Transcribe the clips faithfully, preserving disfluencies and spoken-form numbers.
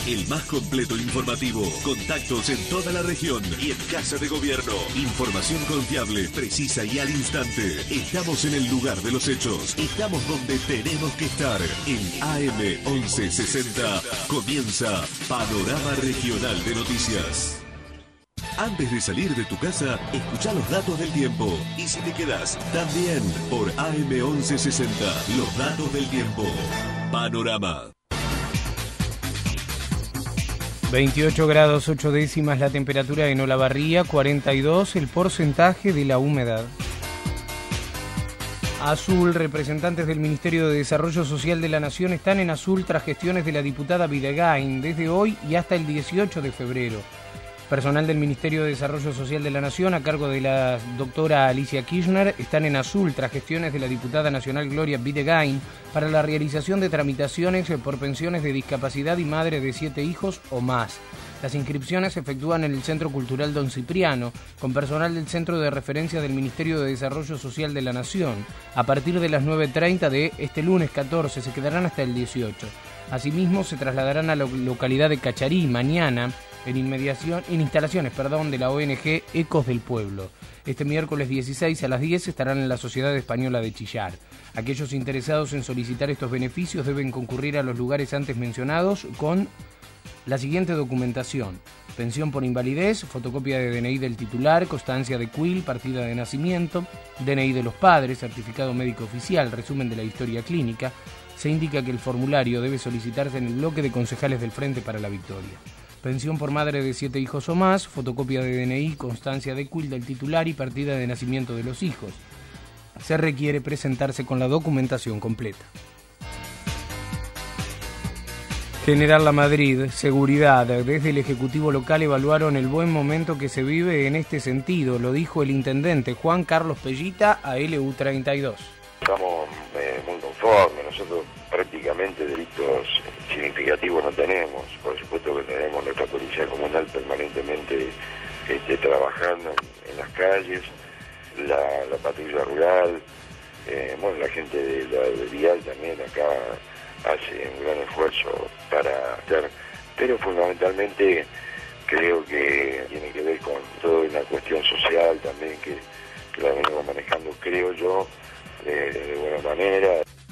el más completo informativo. Contactos en toda la región y en Casa de Gobierno. Información confiable, precisa y al instante. Estamos en el lugar de los hechos. Estamos donde tenemos que estar. En A M once sesenta comienza Panorama Regional de Noticias. Antes de salir de tu casa, escucha los datos del tiempo. Y si te quedas, también por A M once sesenta, los datos del tiempo. Panorama. veintiocho grados ocho décimas la temperatura en Olavarría, cuarenta y dos el porcentaje de la humedad. Azul, representantes del Ministerio de Desarrollo Social de la Nación están en azul tras gestiones de la diputada Videgain desde hoy y hasta el dieciocho de febrero. Personal del Ministerio de Desarrollo Social de la Nación, a cargo de la doctora Alicia Kirchner, están en azul tras gestiones de la diputada nacional Gloria Videgain para la realización de tramitaciones por pensiones de discapacidad y madre de siete hijos o más. Las inscripciones se efectúan en el Centro Cultural Don Cipriano, con personal del Centro de Referencia del Ministerio de Desarrollo Social de la Nación. A partir de las nueve treinta de este lunes catorce se quedarán hasta el dieciocho. Asimismo, se trasladarán a la localidad de Cacharí mañana, en inmediación, en instalaciones, perdón, de la O N G Ecos del Pueblo. Este miércoles dieciséis a las diez estarán en la Sociedad Española de Chillar. Aquellos interesados en solicitar estos beneficios deben concurrir a los lugares antes mencionados con la siguiente documentación: pensión por invalidez, fotocopia de D N I del titular, constancia de Q I L, partida de nacimiento, D N I de los padres, certificado médico oficial, resumen de la historia clínica. Se indica que el formulario debe solicitarse en el bloque de concejales del Frente para la Victoria. Pensión por madre de siete hijos o más, fotocopia de D N I, constancia de Q I L del titular y partida de nacimiento de los hijos. Se requiere presentarse con la documentación completa. General La Madrid, seguridad. Desde el Ejecutivo local evaluaron el buen momento que se vive en este sentido, lo dijo el intendente Juan Carlos Pellita a L U treinta y dos. Estamos eh, muy conformes, nosotros prácticamente delitos significativos no tenemos, por supuesto que tenemos nuestra policía comunal permanentemente este, trabajando en, en las calles, la, la patrulla rural, eh, bueno, la gente de la de Vial también acá hace un gran esfuerzo para estar, pero fundamentalmente creo que tiene que ver con toda una cuestión social también que, que la venimos manejando, creo yo, de, de buena manera.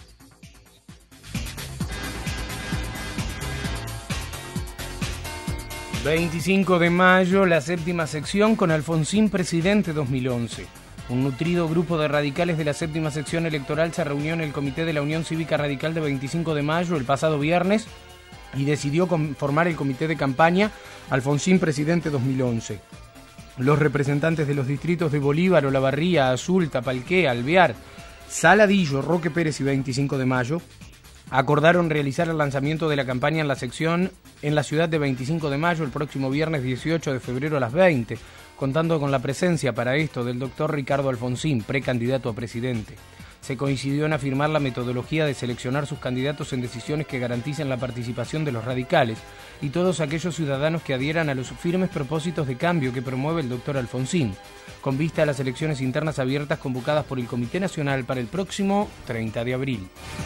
veinticinco de mayo, la séptima sección con Alfonsín presidente dos mil once. Un nutrido grupo de radicales de la séptima sección electoral se reunió en el Comité de la Unión Cívica Radical de veinticinco de mayo el pasado viernes y decidió formar el comité de campaña Alfonsín presidente dos mil once. Los representantes de los distritos de Bolívar, Olavarría, Azul, Tapalqué, Alvear, Saladillo, Roque Pérez y veinticinco de mayo acordaron realizar el lanzamiento de la campaña en la sección en la ciudad de veinticinco de mayo el próximo viernes dieciocho de febrero a las veinte, contando con la presencia para esto del doctor Ricardo Alfonsín, precandidato a presidente. Se coincidió en afirmar la metodología de seleccionar sus candidatos en decisiones que garanticen la participación de los radicales y todos aquellos ciudadanos que adhieran a los firmes propósitos de cambio que promueve el doctor Alfonsín, con vista a las elecciones internas abiertas convocadas por el Comité Nacional para el próximo treinta de abril.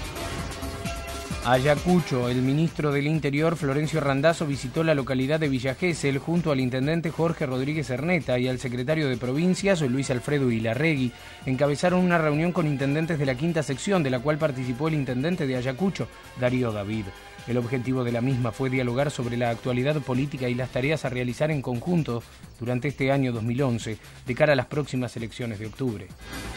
Ayacucho, el ministro del Interior, Florencio Randazzo, visitó la localidad de Villa Gesell junto al intendente Jorge Rodríguez Erneta y al secretario de Provincias, Luis Alfredo Ilarregui. Encabezaron una reunión con intendentes de la quinta sección, de la cual participó el intendente de Ayacucho, Darío David. El objetivo de la misma fue dialogar sobre la actualidad política y las tareas a realizar en conjunto durante este año dos mil once, de cara a las próximas elecciones de octubre.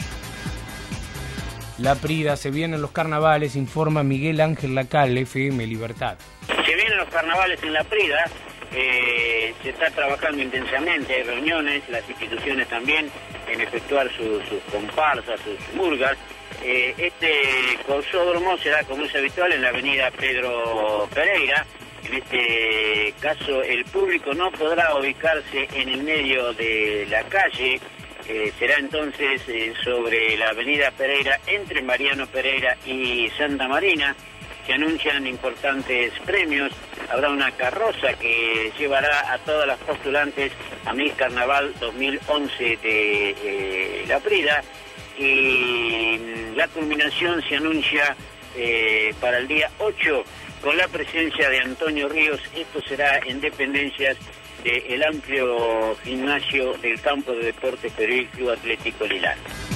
La Prida, se vienen los carnavales, informa Miguel Ángel Lacal, F M Libertad. Se vienen los carnavales en La Prida, eh, se está trabajando intensamente, hay reuniones, las instituciones también, en efectuar sus, sus comparsas, sus murgas. Eh, este corsódromo será, como es habitual, en la avenida Pedro Pereira. En este caso, el público no podrá ubicarse en el medio de la calle. Eh, será entonces eh, sobre la avenida Pereira, entre Mariano Pereira y Santa Marina. Se anuncian importantes premios. Habrá una carroza que llevará a todas las postulantes a Miss Carnaval dos mil once de eh, La Prida. Y la culminación se anuncia eh, para el día ocho con la presencia de Antonio Ríos. Esto será en dependencias del amplio gimnasio del campo de deportes Perú Club Atlético Lilán.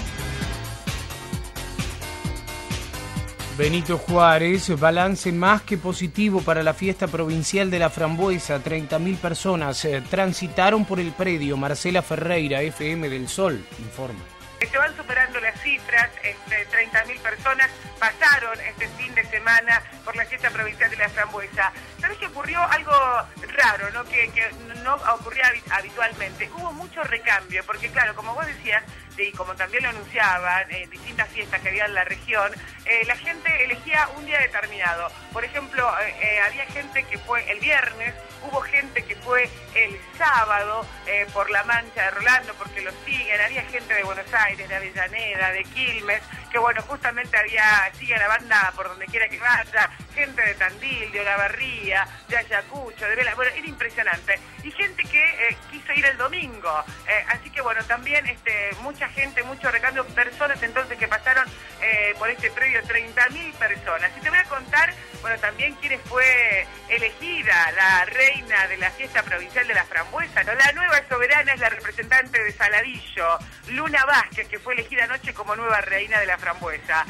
Benito Juárez, balance más que positivo para la fiesta provincial de la Frambuesa. treinta mil personas eh, transitaron por el predio. Marcela Ferreira, F M del Sol, informa. Se van superando las cifras, este, treinta mil personas pasaron este fin de semana por la fiesta provincial de la Frambuesa. ¿Sabes que ocurrió algo raro, ¿no? que, que no ocurría habitualmente? Hubo mucho recambio, porque claro, como vos decías, y como también lo anunciaban en distintas fiestas que había en la región, eh, la gente elegía un día determinado. Por ejemplo, eh, eh, había gente que fue el viernes, hubo gente que fue el sábado eh, por la Mancha de Rolando, porque lo siguen, había gente de Buenos Aires, de Avellaneda, de Quilmes, que bueno, justamente había, sigue la banda por donde quiera que vaya, gente de Tandil, de Olavarría, de Ayacucho, de Vela, bueno, era impresionante. Y gente que eh, quiso ir el domingo, eh, así que bueno, también este, mucha gente, mucho recambio, personas entonces que pasaron eh, por este predio, treinta mil personas. Y te voy a contar, bueno, también quién fue elegida la reina de la fiesta provincial de la Frambuesa, ¿no? La nueva soberana es la representante de Saladillo, Luna Vázquez, que fue elegida anoche como nueva reina de la Frambuesa.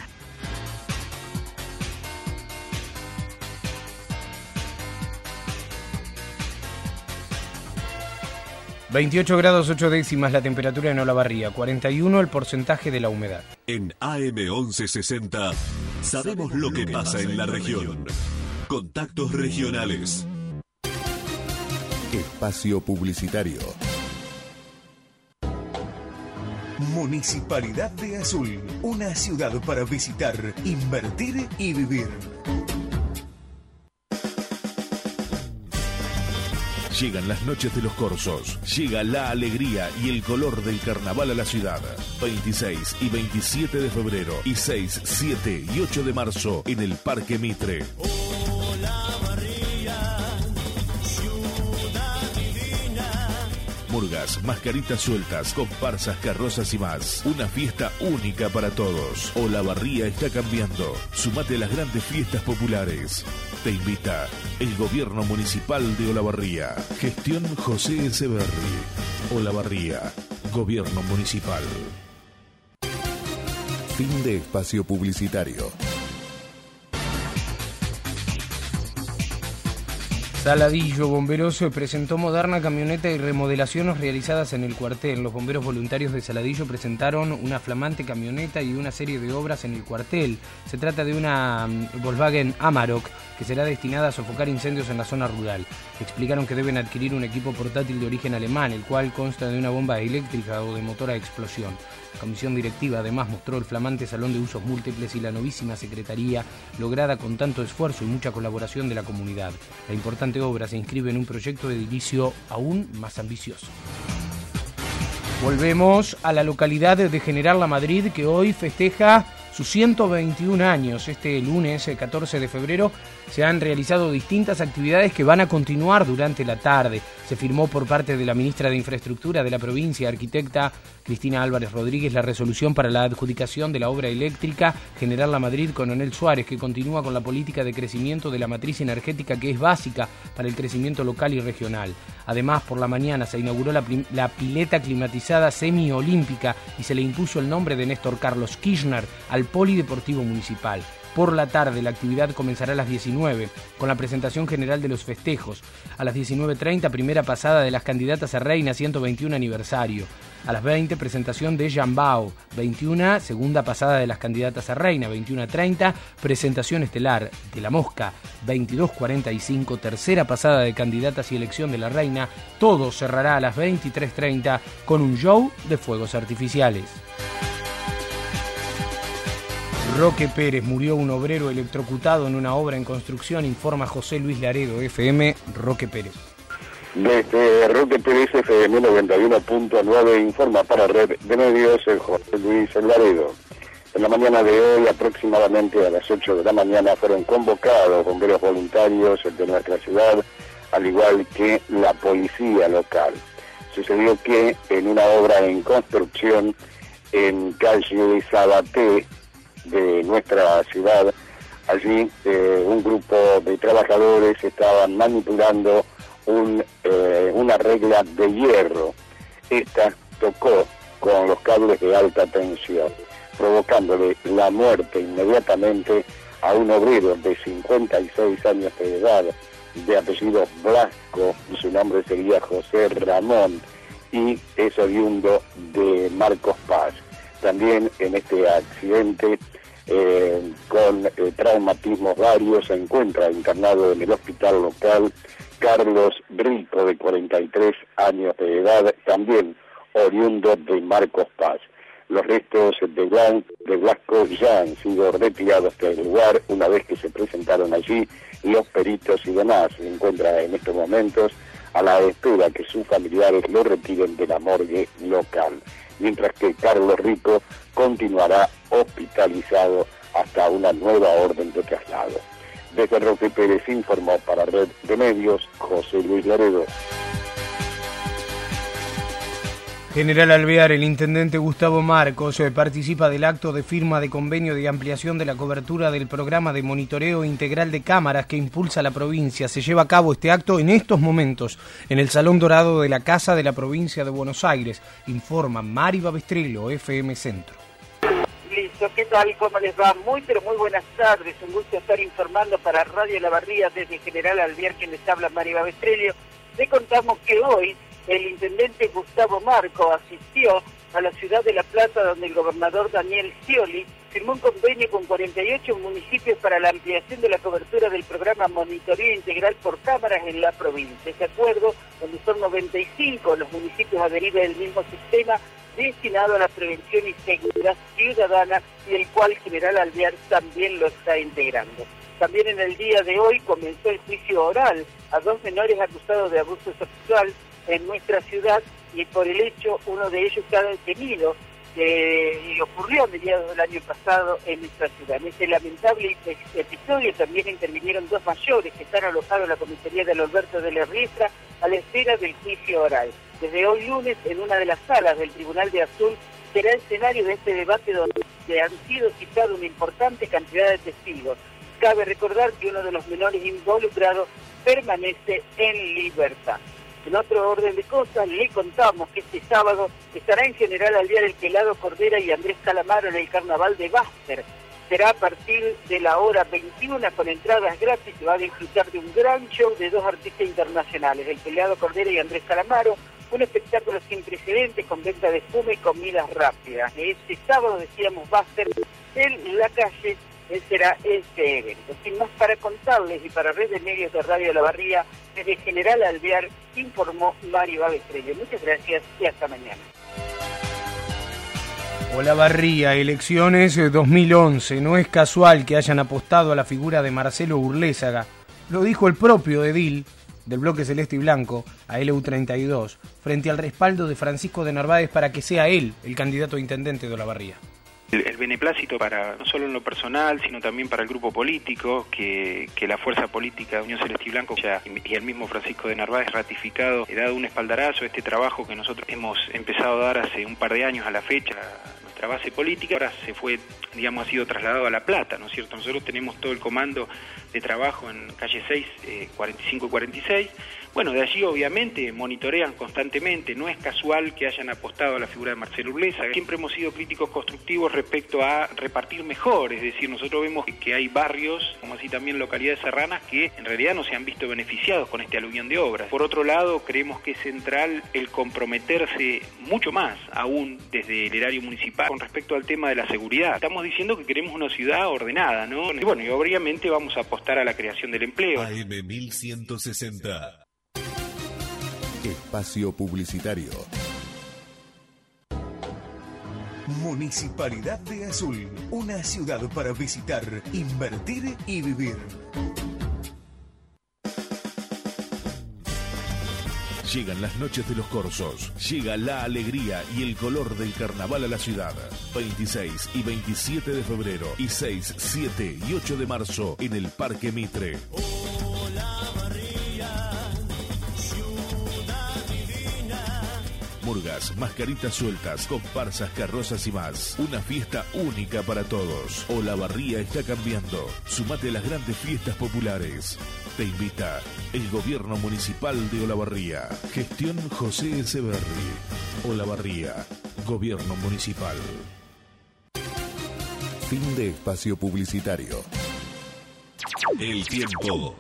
veintiocho grados ocho décimas la temperatura en Olavarría, cuarenta y uno el porcentaje de la humedad. En A M once sesenta sabemos lo que pasa en la región. Contactos regionales. Espacio publicitario. Municipalidad de Azul, una ciudad para visitar, invertir y vivir. Llegan las noches de los corsos, llega la alegría y el color del carnaval a la ciudad. veintiséis y veintisiete de febrero y seis, siete y ocho de marzo en el Parque Mitre. Murgas, mascaritas sueltas, comparsas, carrozas y más. Una fiesta única para todos. Olavarría está cambiando. Sumate a las grandes fiestas populares. Te invita el Gobierno Municipal de Olavarría. Gestión José Echeverri. Olavarría, Gobierno Municipal. Fin de espacio publicitario. Saladillo, Bomberos presentó moderna camioneta y remodelaciones realizadas en el cuartel. Los bomberos voluntarios de Saladillo presentaron una flamante camioneta y una serie de obras en el cuartel. Se trata de una Volkswagen Amarok que será destinada a sofocar incendios en la zona rural. Explicaron que deben adquirir un equipo portátil de origen alemán, el cual consta de una bomba eléctrica o de motor a explosión. La comisión directiva además mostró el flamante salón de usos múltiples y la novísima secretaría, lograda con tanto esfuerzo y mucha colaboración de la comunidad. La importante obra se inscribe en un proyecto de edilicio aún más ambicioso. Volvemos a la localidad de General La Madrid, que hoy festeja sus ciento veintiún años. Este lunes, catorce de febrero, se han realizado distintas actividades que van a continuar durante la tarde. Se firmó por parte de la ministra de Infraestructura de la provincia, arquitecta Cristina Álvarez Rodríguez, la resolución para la adjudicación de la obra eléctrica General La Madrid Coronel Suárez, que continúa con la política de crecimiento de la matriz energética que es básica para el crecimiento local y regional. Además, por la mañana se inauguró la, la pileta climatizada semiolímpica y se le impuso el nombre de Néstor Carlos Kirchner al Polideportivo Municipal. Por la tarde la actividad comenzará a las diecinueve con la presentación general de los festejos. A las diecinueve treinta primera pasada de las candidatas a reina, ciento veintiún aniversario. A las veinte presentación de Jambao. veintiuna segunda pasada de las candidatas a reina. veintiuno treinta presentación estelar de La Mosca. veintidós cuarenta y cinco tercera pasada de candidatas y elección de la reina. Todo cerrará a las veintitrés treinta con un show de fuegos artificiales. Roque Pérez, murió un obrero electrocutado en una obra en construcción, informa José Luis Laredo, F M, Roque Pérez. Desde Roque Pérez, F M noventa y uno punto nueve, informa para Red de Medios José Luis Laredo. En la mañana de hoy, aproximadamente a las ocho de la mañana, fueron convocados bomberos voluntarios de nuestra ciudad, al igual que la policía local. Sucedió que en una obra en construcción en calle Sabaté de nuestra ciudad, Allí eh, un grupo de trabajadores estaban manipulando un, eh, una regla de hierro. Esta tocó con los cables de alta tensión, provocándole la muerte inmediatamente a un obrero de cincuenta y seis años de edad, de apellido Blasco, su nombre sería José Ramón, y es oriundo de Marcos Paz. También en este accidente, eh, con eh, traumatismos varios, se encuentra internado en el hospital local Carlos Rico, de cuarenta y tres años de edad, también oriundo de Marcos Paz. Los restos de, Blan, de Blasco ya han sido retirados del lugar una vez que se presentaron allí los peritos y demás. Se encuentra en estos momentos a la espera que sus familiares lo retiren de la morgue local, mientras que Carlos Rico continuará hospitalizado hasta una nueva orden de traslado. Desde Roque Pérez informó para Red de Medios José Luis Laredo. General Alvear, el intendente Gustavo Marcos participa del acto de firma de convenio de ampliación de la cobertura del programa de monitoreo integral de cámaras que impulsa la provincia. Se lleva a cabo este acto en estos momentos en el Salón Dorado de la Casa de la Provincia de Buenos Aires. Informa Mari Babestrello, F M Centro. Listo, ¿qué tal? ¿Cómo les va? Muy, pero muy buenas tardes. Un gusto estar informando para Radio La Barría desde General Alvear, quien les habla, Mari Babestrello. Le contamos que hoy el intendente Gustavo Marco asistió a la ciudad de La Plata, donde el gobernador Daniel Scioli firmó un convenio con cuarenta y ocho municipios para la ampliación de la cobertura del programa Monitoreo Integral por Cámaras en la provincia. Este acuerdo, donde son noventa y cinco los municipios adheridos del mismo sistema destinado a la prevención y seguridad ciudadana, y el cual General Alvear también lo está integrando. También en el día de hoy comenzó el juicio oral a dos menores acusados de abuso sexual en nuestra ciudad, y por el hecho uno de ellos está detenido, que ocurrió a mediados del año pasado en nuestra ciudad. En este lamentable episodio también intervinieron dos mayores que están alojados en la comisaría de Alberto de la Riestra a la espera del juicio oral. Desde hoy lunes, en una de las salas del Tribunal de Azul, será escenario de este debate donde han sido citados una importante cantidad de testigos. Cabe recordar que uno de los menores involucrados permanece en libertad. En otro orden de cosas, le contamos que este sábado estará en General Alvear el Pelado Cordera y Andrés Calamaro en el Carnaval de Báster. Será a partir de la hora veintiuna con entradas gratis. Se va a disfrutar de un gran show de dos artistas internacionales, el Pelado Cordera y Andrés Calamaro, un espectáculo sin precedentes con venta de espuma y comidas rápidas. Este sábado, decíamos, Báster en la calle será este evento. Sin más para contarles, y para Red de Medios de Radio La Barría, desde General Alvear informó Mari Babestrello. Muchas gracias y hasta mañana. Hola Barría, elecciones dos mil once. No es casual que hayan apostado a la figura de Marcelo Urlézaga. Lo dijo el propio edil del Bloque Celeste y Blanco, a L U treinta y dos, frente al respaldo de Francisco de Narváez para que sea él el candidato a intendente de Olavarría. El, el beneplácito para, no solo en lo personal, sino también para el grupo político, que, que la fuerza política de Unión Celeste y Blanco ya, y el mismo Francisco de Narváez ratificado, he dado un espaldarazo a este trabajo que nosotros hemos empezado a dar hace un par de años a la fecha, nuestra base política. Ahora se fue, digamos, ha sido trasladado a La Plata, ¿no es cierto? Nosotros tenemos todo el comando de trabajo en calle seis, eh, cuarenta y cinco y cuarenta y seis. Bueno, de allí obviamente monitorean constantemente. No es casual que hayan apostado a la figura de Marcelo Urlézaga. Siempre hemos sido críticos constructivos respecto a repartir mejor, es decir, nosotros vemos que hay barrios, como así también localidades serranas, que en realidad no se han visto beneficiados con este aluvión de obras. Por otro lado, creemos que es central el comprometerse mucho más, aún desde el erario municipal, con respecto al tema de la seguridad. Estamos diciendo que queremos una ciudad ordenada, ¿no? Y bueno, y obviamente vamos a apostar a la creación del empleo. A M mil ciento sesenta. Espacio publicitario. Municipalidad de Azul, una ciudad para visitar, invertir y vivir. Llegan las noches de los corsos, llega la alegría y el color del carnaval a la ciudad. veintiséis y veintisiete de febrero y seis, siete y ocho de marzo en el Parque Mitre. Murga, murgas, mascaritas sueltas, comparsas, carrozas y más. Una fiesta única para todos. Olavarría está cambiando. Sumate a las grandes fiestas populares. Te invita el Gobierno Municipal de Olavarría. Gestión José Echeverri. Olavarría, Gobierno Municipal. Fin de espacio publicitario. El tiempo.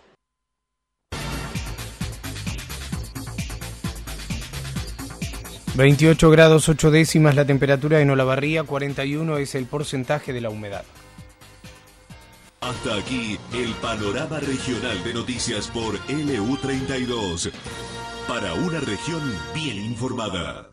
veintiocho grados ocho décimas la temperatura en Olavarría, cuarenta y uno es el porcentaje de la humedad. Hasta aquí el panorama regional de noticias por L U treinta y dos. Para una región bien informada.